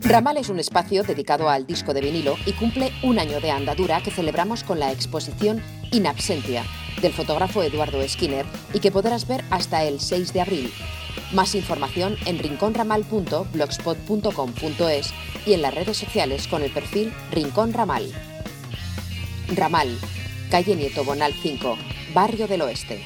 Ramal es un espacio dedicado al disco de vinilo y cumple un año de andadura que celebramos con la exposición In Absentia del fotógrafo Eduardo Skinner y que podrás ver hasta el 6 de abril. Más información en rinconramal.blogspot.com.es y en las redes sociales con el perfil Rincón Ramal. Ramal, calle Nieto Bonal 5, Barrio del Oeste.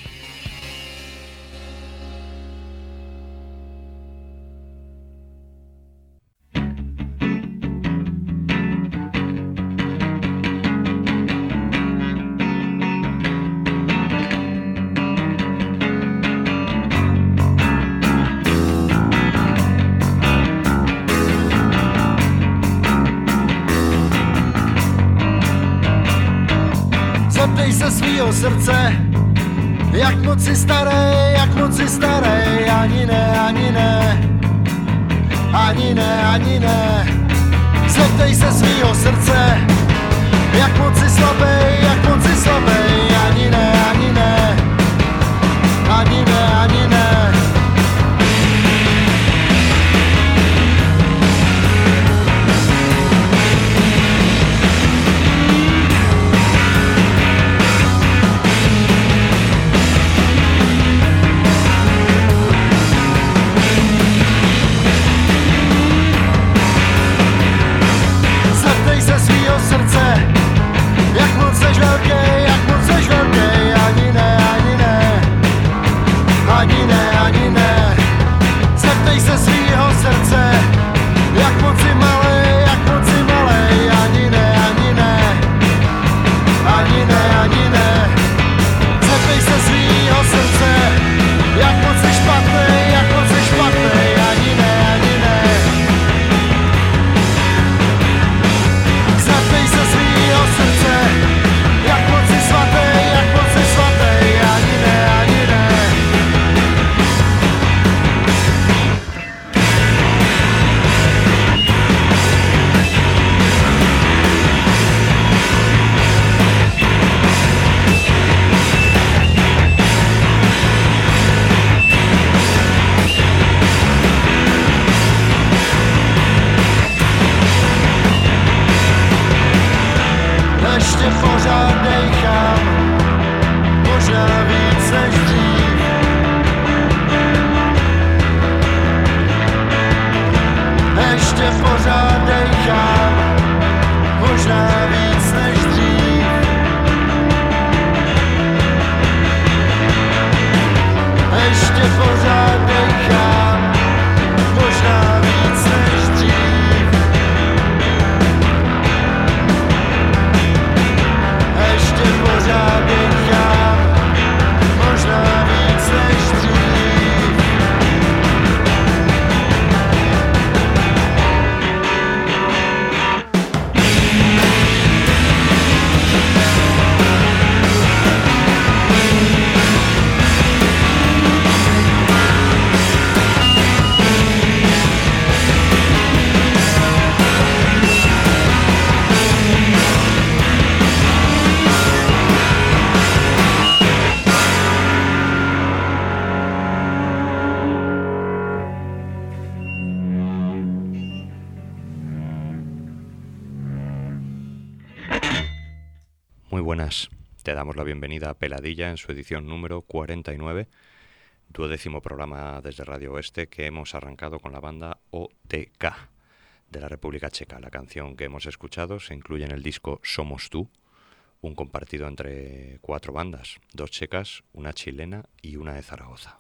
Srdce, jak moc si starý, ani ne, ani ne, ani ne, ani ne. Zeptej se svýho srdce, jak moc si slabý, ani ne, ani ne, ani ne, ani ne. Jak moc seš velký, ani ne, ani ne, ani ne, ani ne. Zeptej se svýho srdce, jak moc si malej, ani ne, ani ne, ani ne, ani ne. Zeptej se svýho srdce, jak moc si špatnej, ani ne, ani ne. Zeptej se svýho srdce, jak moc si svatý, ani ne, ani ne. Ještě pořád dejchám, možná víc než dřív. Ještě pořád dejchám, možná víc než dřív. Ještě pořád dejchám, možná víc než dřív. Ještě pořád dýchám, možná víc než dřív. Te damos la bienvenida a Peladilla en su edición número 49, 12º programa desde Radio Oeste, que hemos arrancado con la banda OTK de la República Checa. La canción que hemos escuchado se incluye en el disco Somos Tú, un compartido entre 4 bandas, 2 checas, una chilena y una de Zaragoza.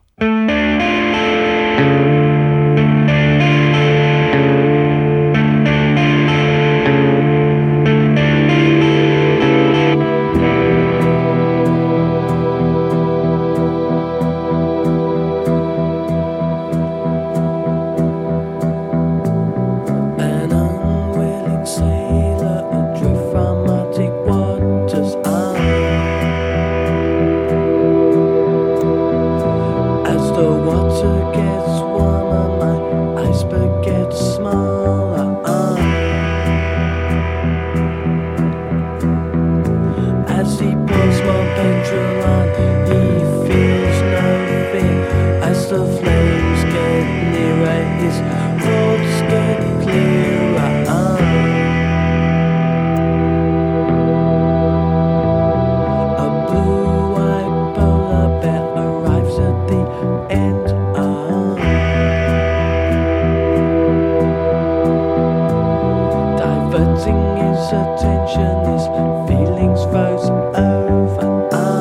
attention, this feelings froze over.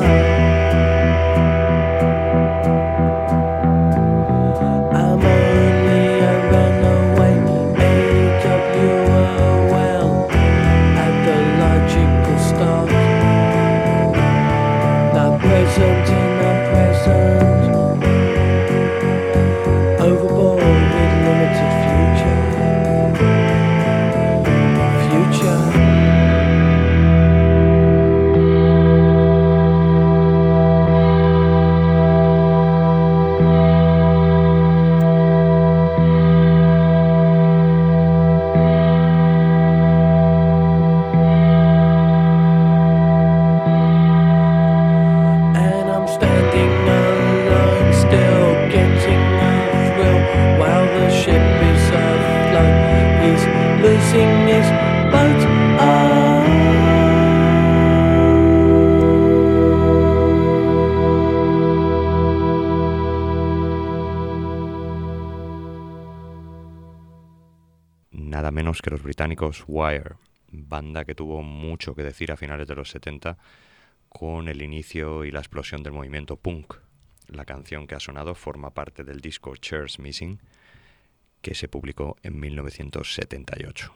I'm only a runaway AWOL at the logical start. Not present in the present, overboard with limited future. And I'm standing alone, still getting a thrill while the ship is afloat. He's losing his boat. Nada menos que los británicos Wire, banda que tuvo mucho que decir a finales de los 70 con el inicio y la explosión del movimiento punk. La canción que ha sonado forma parte del disco Chairs Missing, que se publicó en 1978.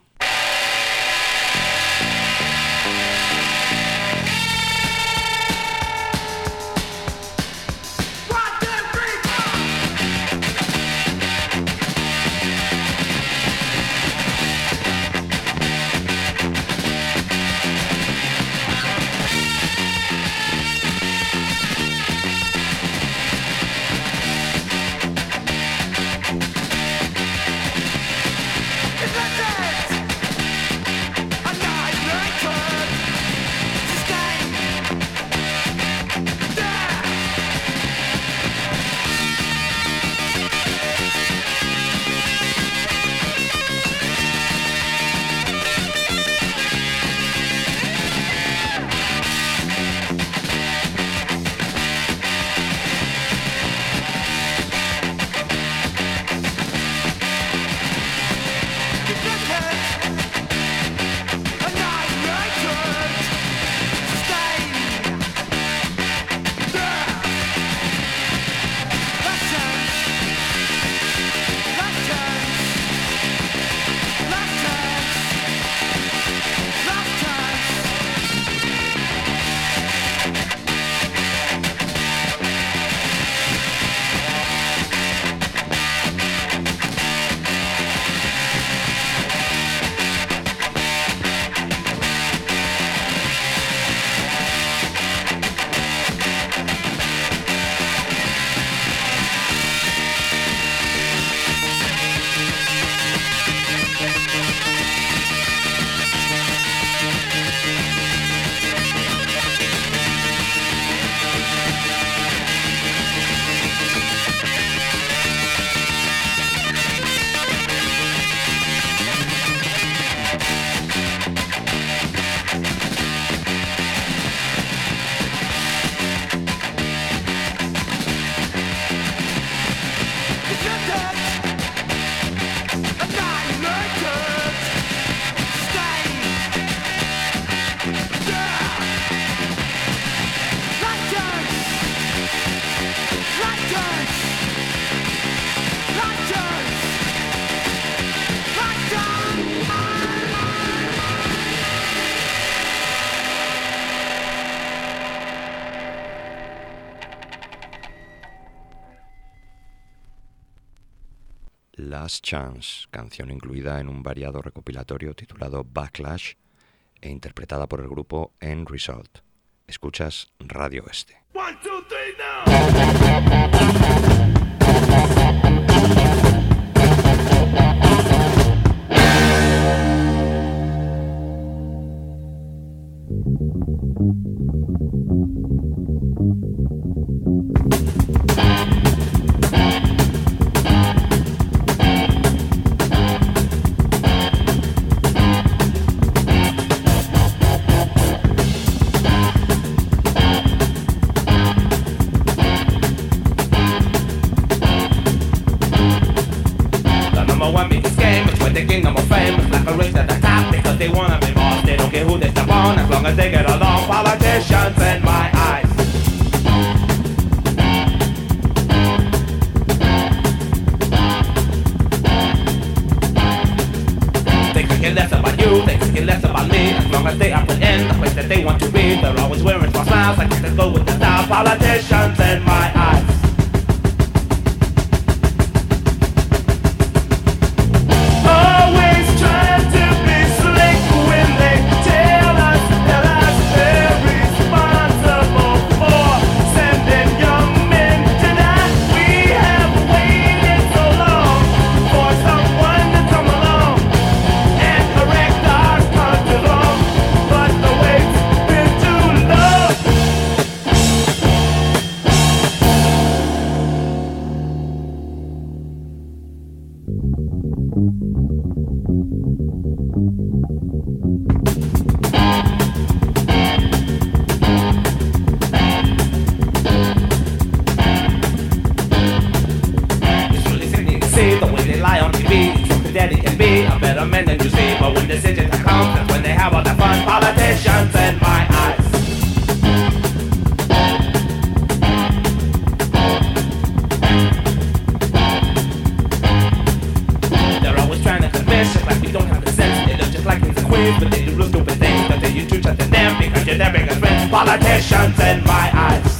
Last Chance, canción incluida en un variado recopilatorio titulado Backlash e interpretada por el grupo End Result. Escuchas Radio Este. 1, 2, 3, One biggest game between the kingdom of fame. It's like a race at the top because they wanna be boss. They don't care who they step on as long as they get along. Politicians in my eyes. They could care less about you, they could care less about me. As long as they are put in the place that they want to be. They're always wearing false smiles, I can't go with the style. Politicians in my eyes. Politicians in my eyes.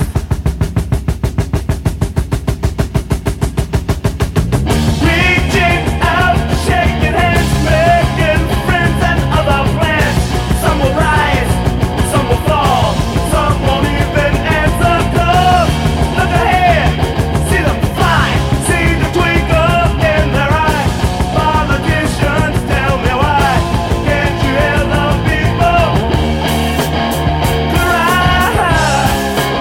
Reaching out, shaking hands, making friends and other plans. Some will rise, some will fall, some won't even answer calls. Look ahead, see them fly, see the twinkle in their eye. Politicians, tell me why can't you hear the people cry?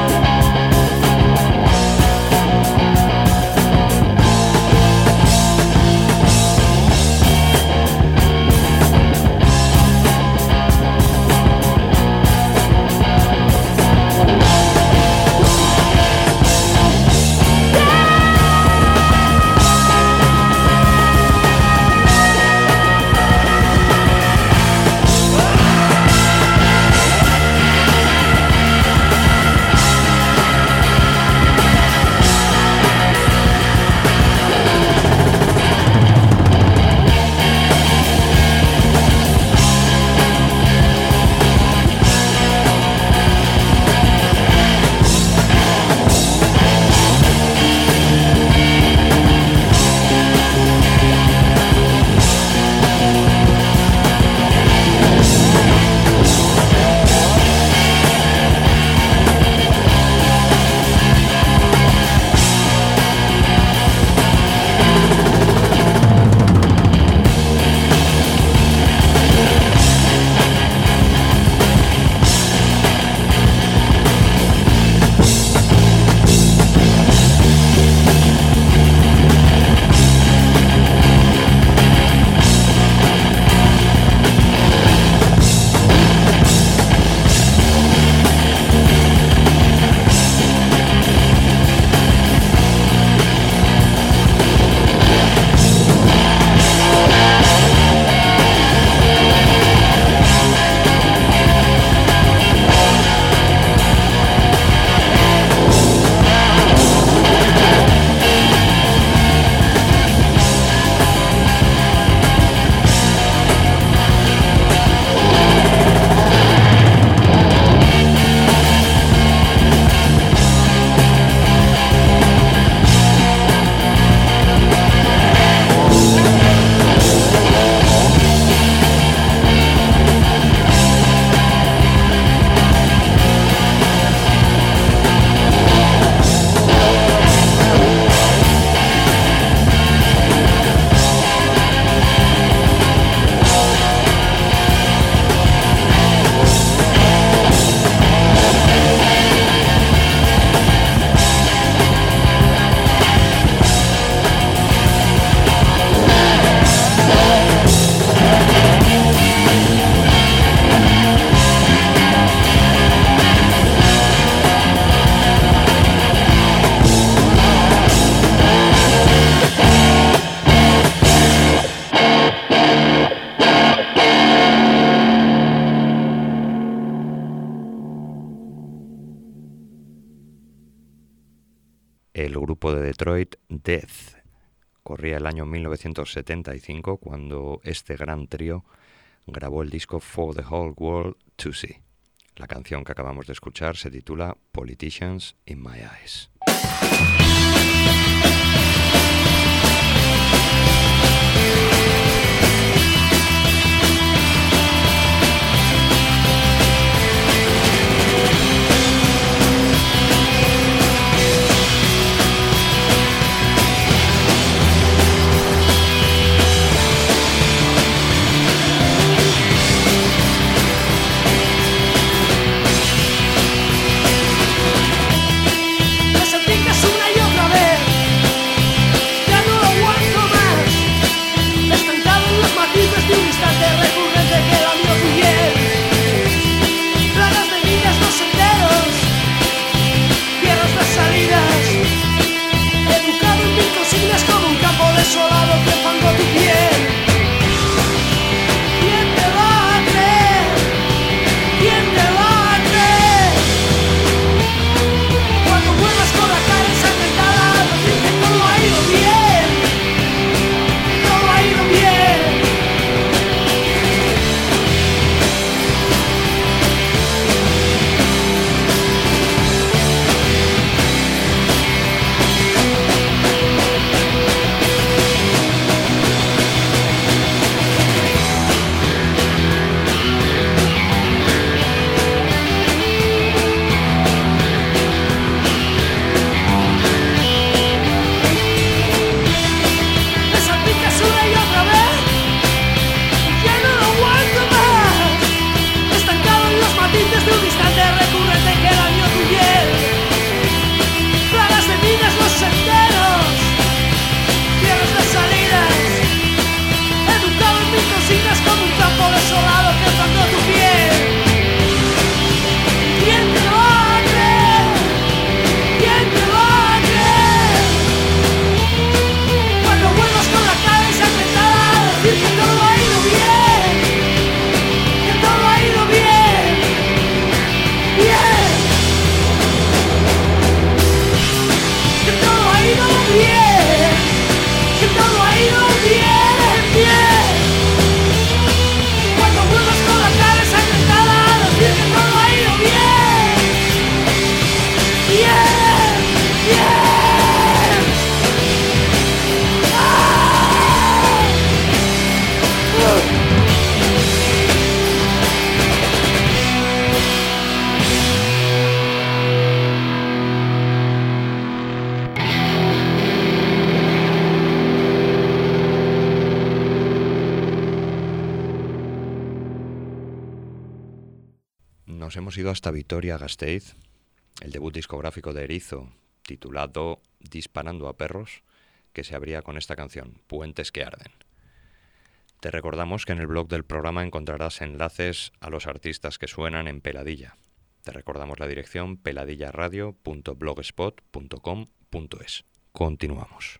grupo de Detroit, Death. Corría el año 1975 cuando este gran trío grabó el disco For the Whole World to See. La canción que acabamos de escuchar se titula Politicians in My Eyes. Nos hemos ido hasta Vitoria-Gasteiz, el debut discográfico de Erizo, titulado Disparando a Perros, que se abría con esta canción, Puentes que Arden. Te recordamos que en el blog del programa encontrarás enlaces a los artistas que suenan en Peladilla. Te recordamos la dirección peladillaradio.blogspot.com.es. Continuamos.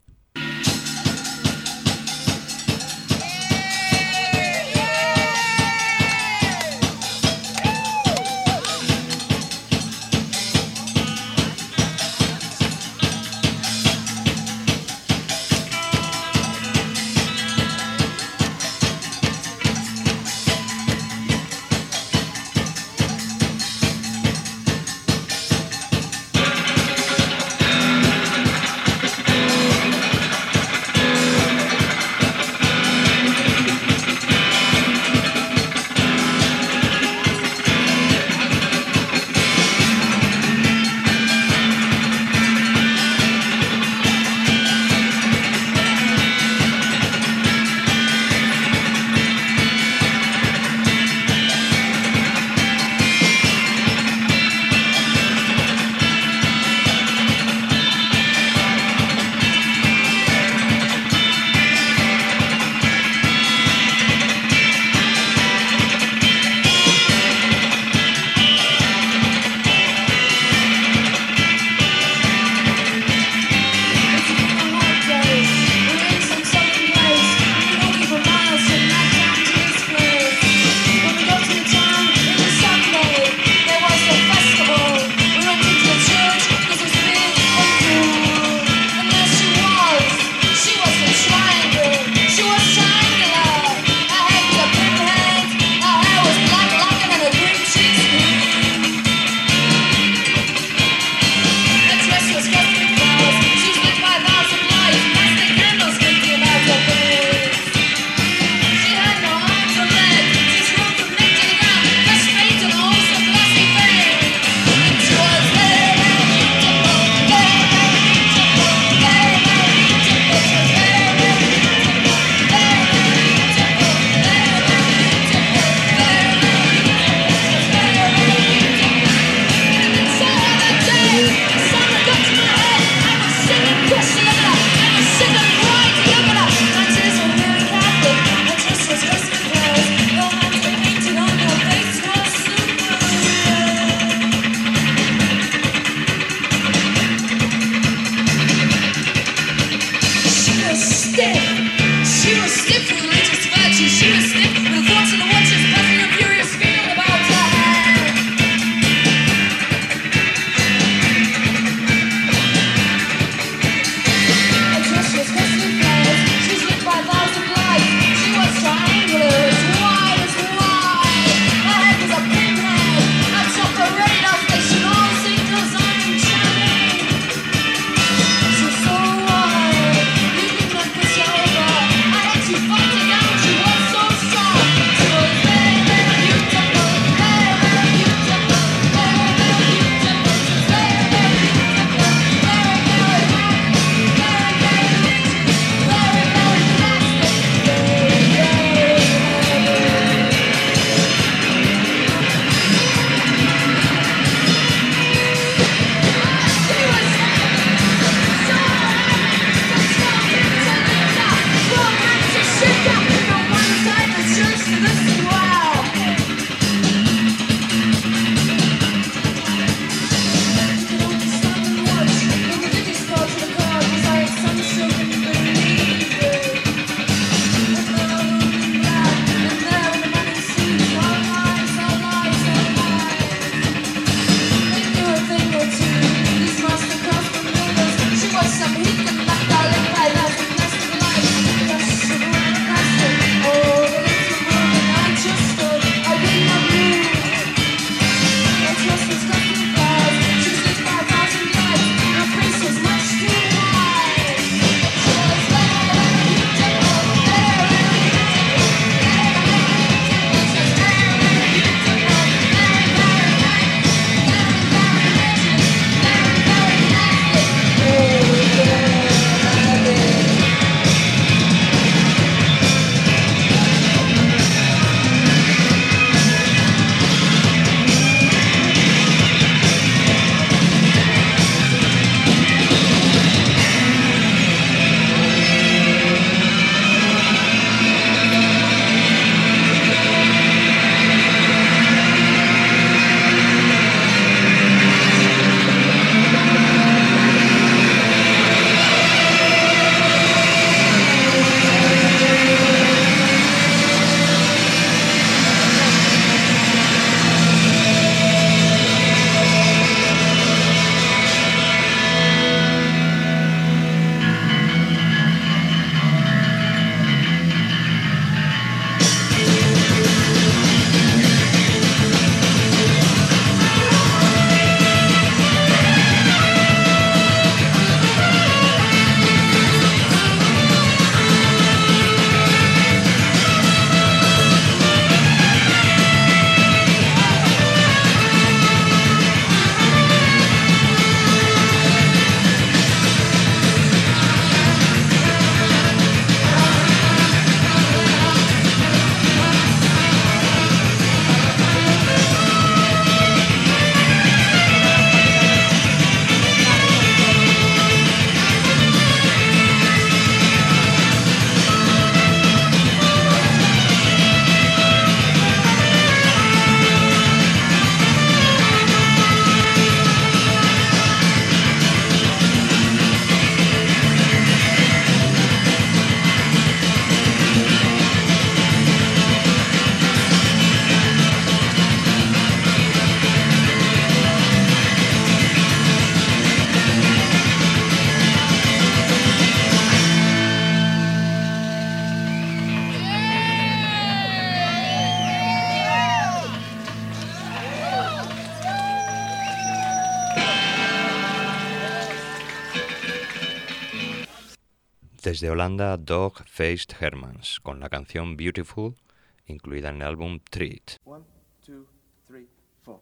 Desde Holanda, Dog-Faced Hermans, con la canción Beautiful, incluida en el álbum Treat. 1, 2, 3, 4.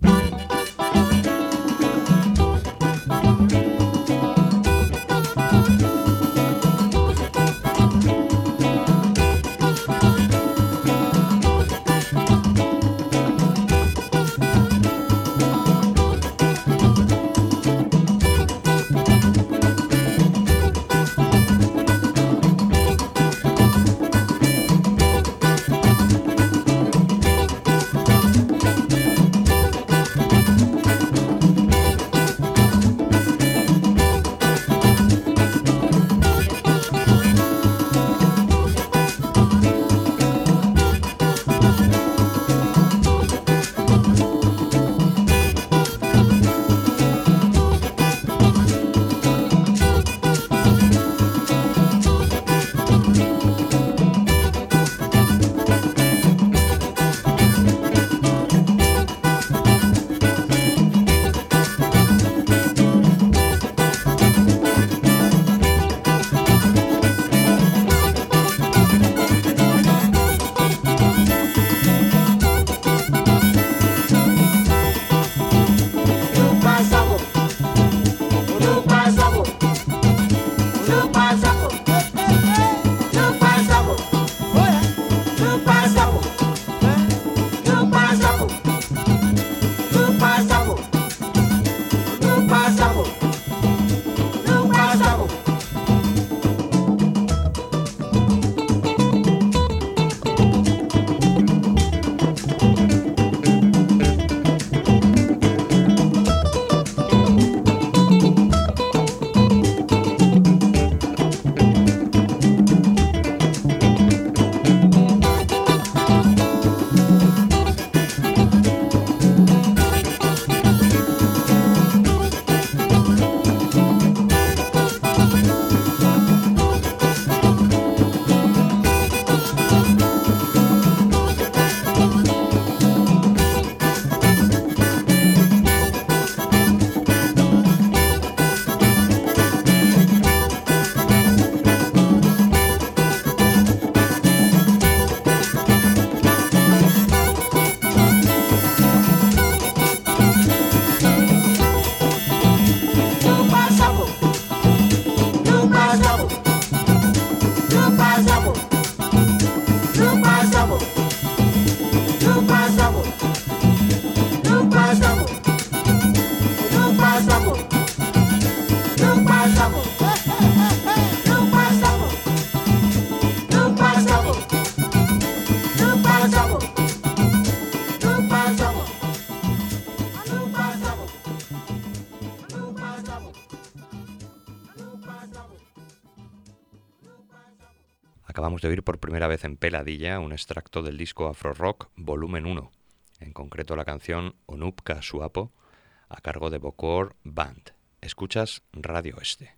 Acabamos de oír por primera vez en Peladilla un extracto del disco Afro Rock Volumen 1, en concreto la canción Onupka Suapo, a cargo de Bokor Band. Escuchas Radio Este.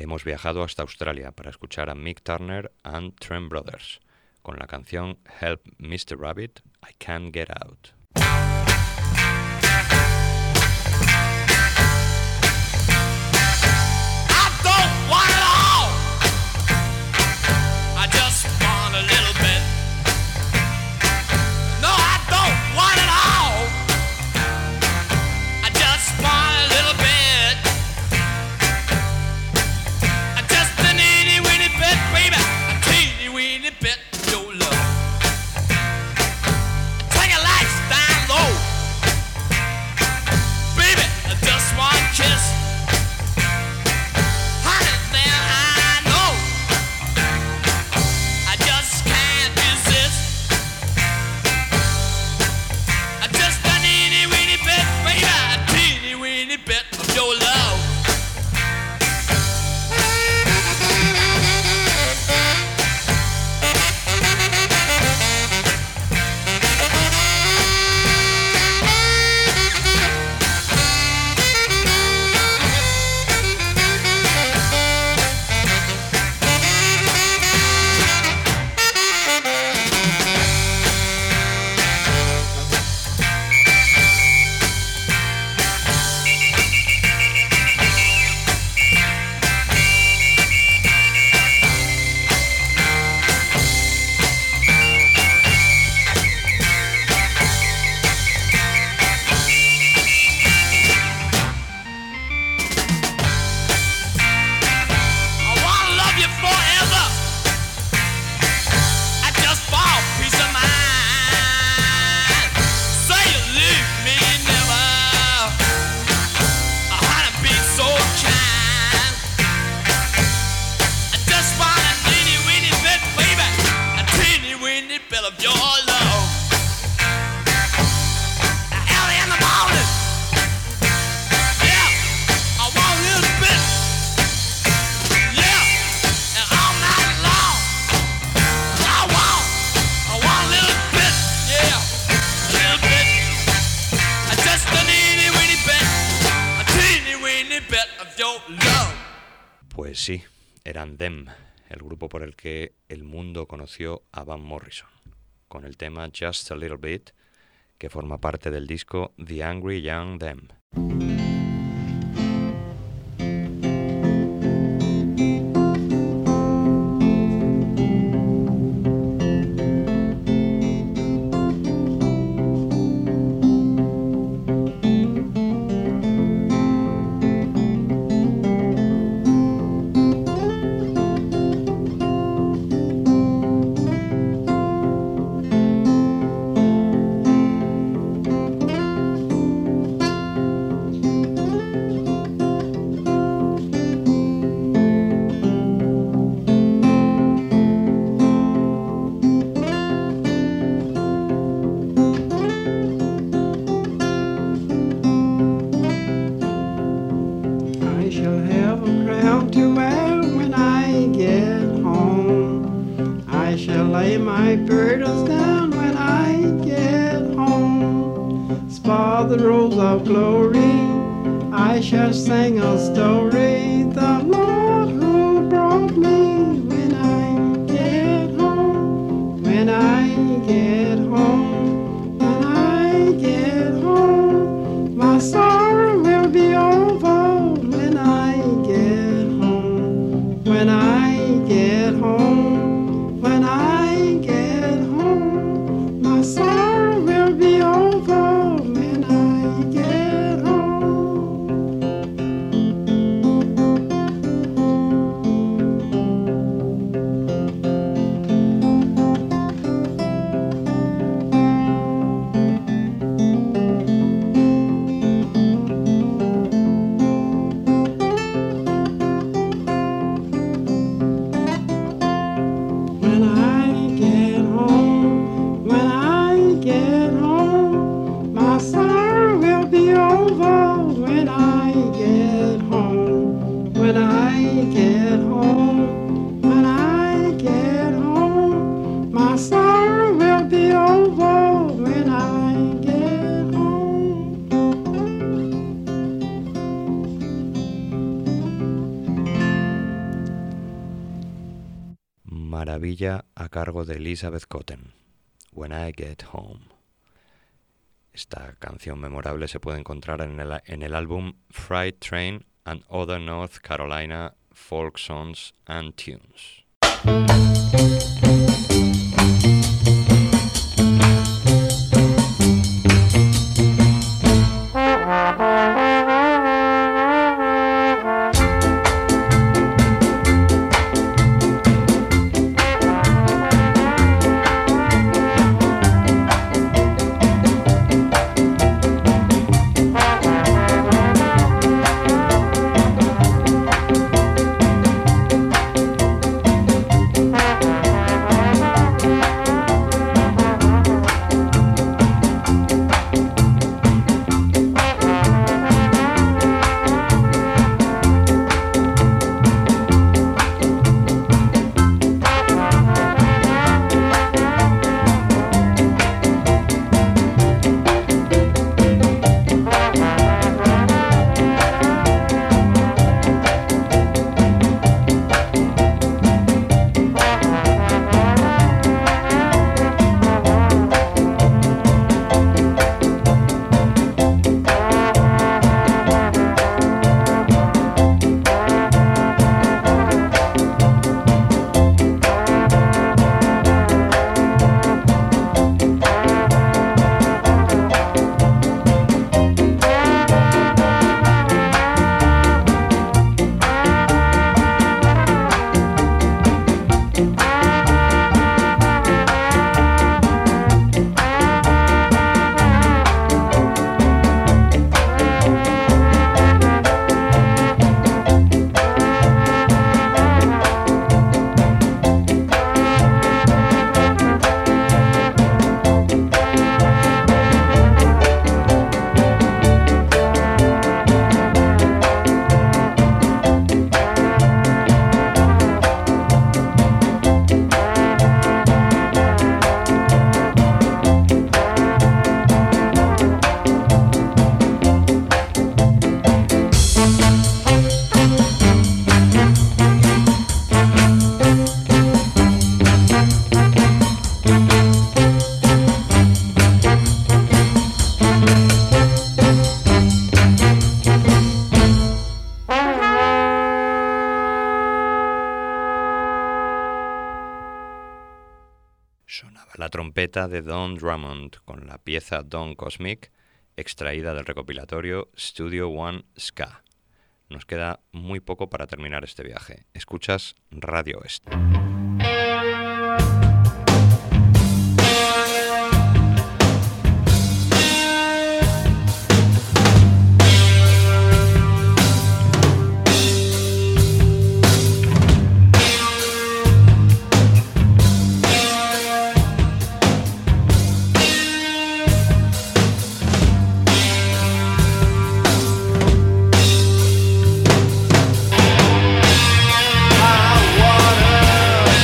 hemos viajado hasta Australia para escuchar a Mick Turner and Trent Brothers con la canción Help Mr. Rabbit, I Can't Get Out. Pues sí, eran Them, el grupo por el que el mundo conoció a Van Morrison, con el tema Just a Little Bit, que forma parte del disco The Angry Young Them. maravilla a cargo de Elizabeth Cotten, When I Get Home. Esta canción memorable se puede encontrar en el álbum Freight Train and Other North Carolina Folk Songs and Tunes. La trompeta de Don Drummond con la pieza Don Cosmic, extraída del recopilatorio Studio One Ska. Nos queda muy poco para terminar este viaje. Escuchas Radio Oeste. I wanna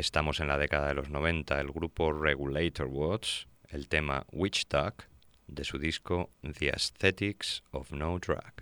Estamos en la década de los 90, el grupo Regulator Watch, el tema Witch Talk, de su disco The Aesthetics of No Drug.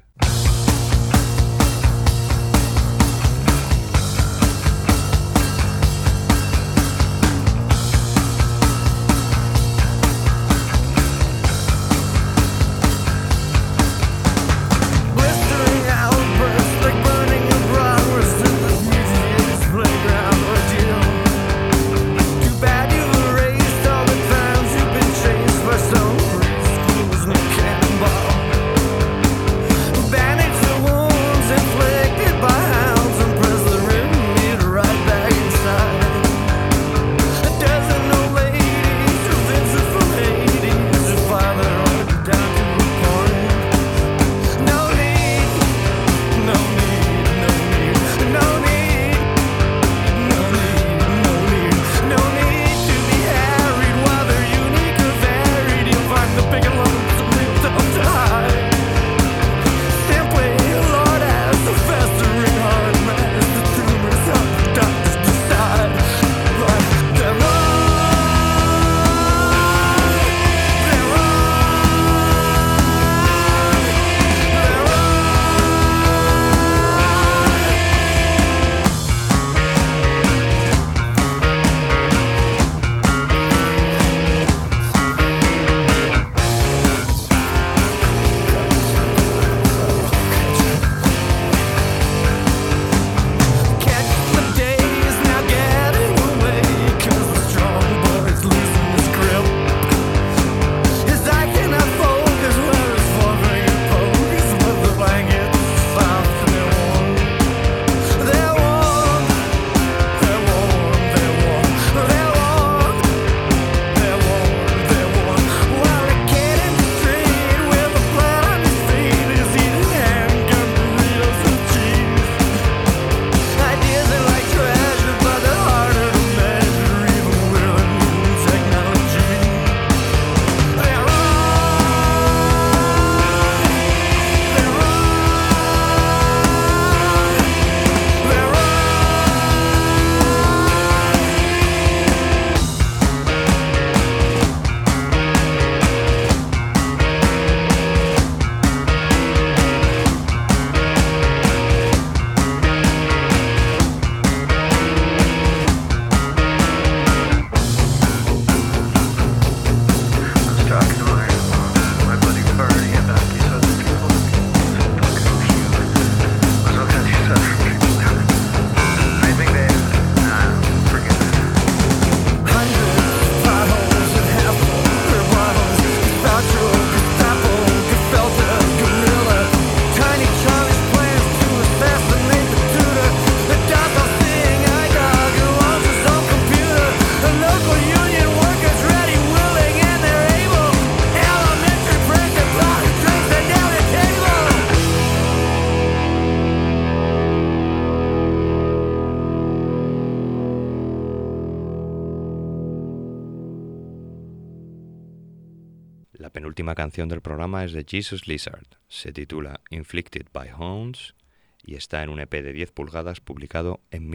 La penúltima canción del programa es de Jesus Lizard, se titula Inflicted by Hounds y está en un EP de 10 pulgadas publicado en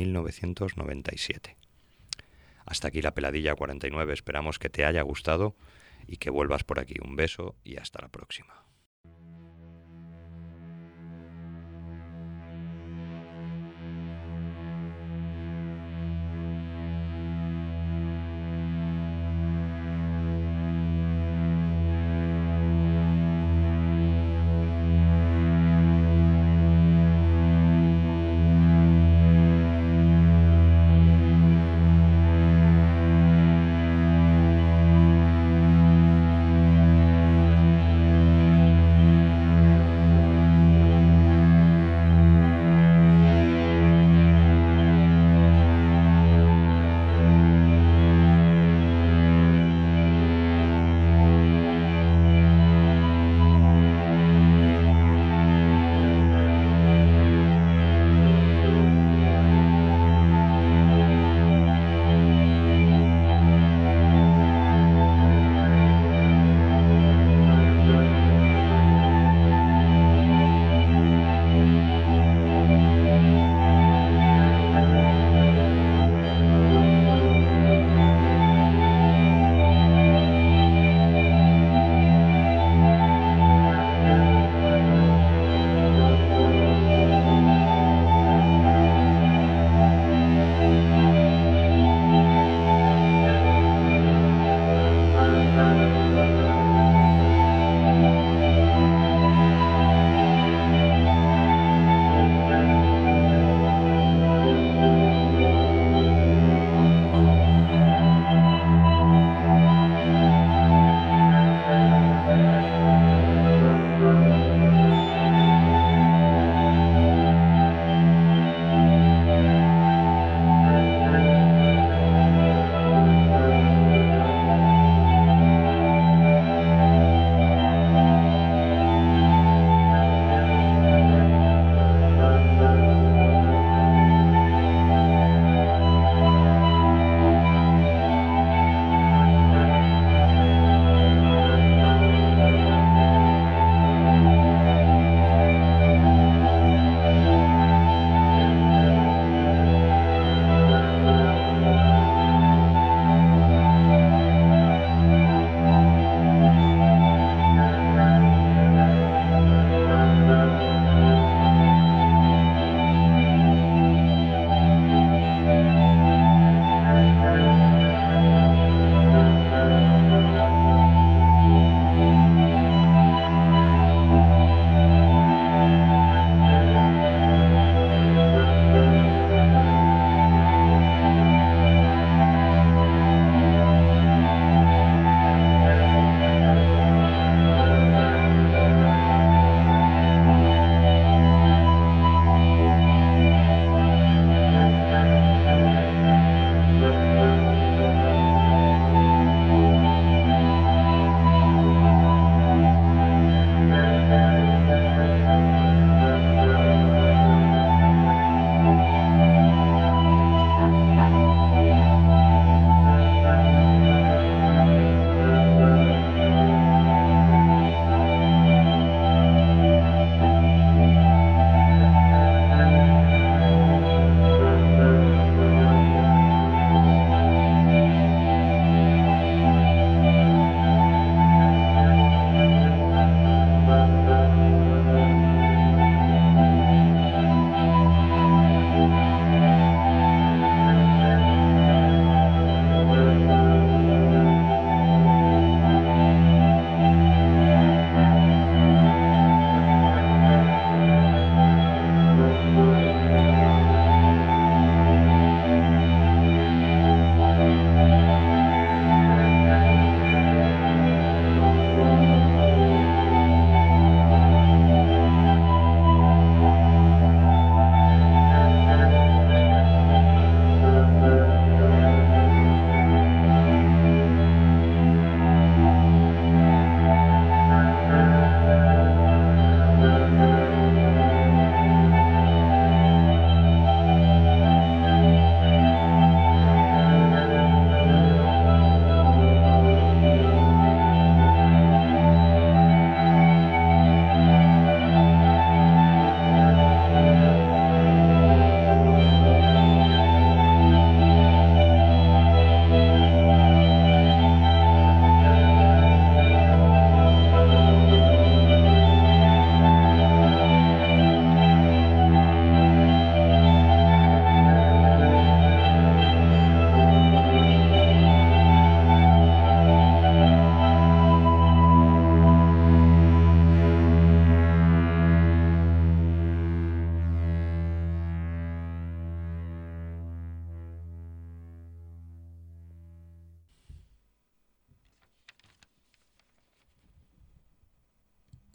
1997. Hasta aquí la peladilla 49, esperamos que te haya gustado y que vuelvas por aquí. Un beso y hasta la próxima.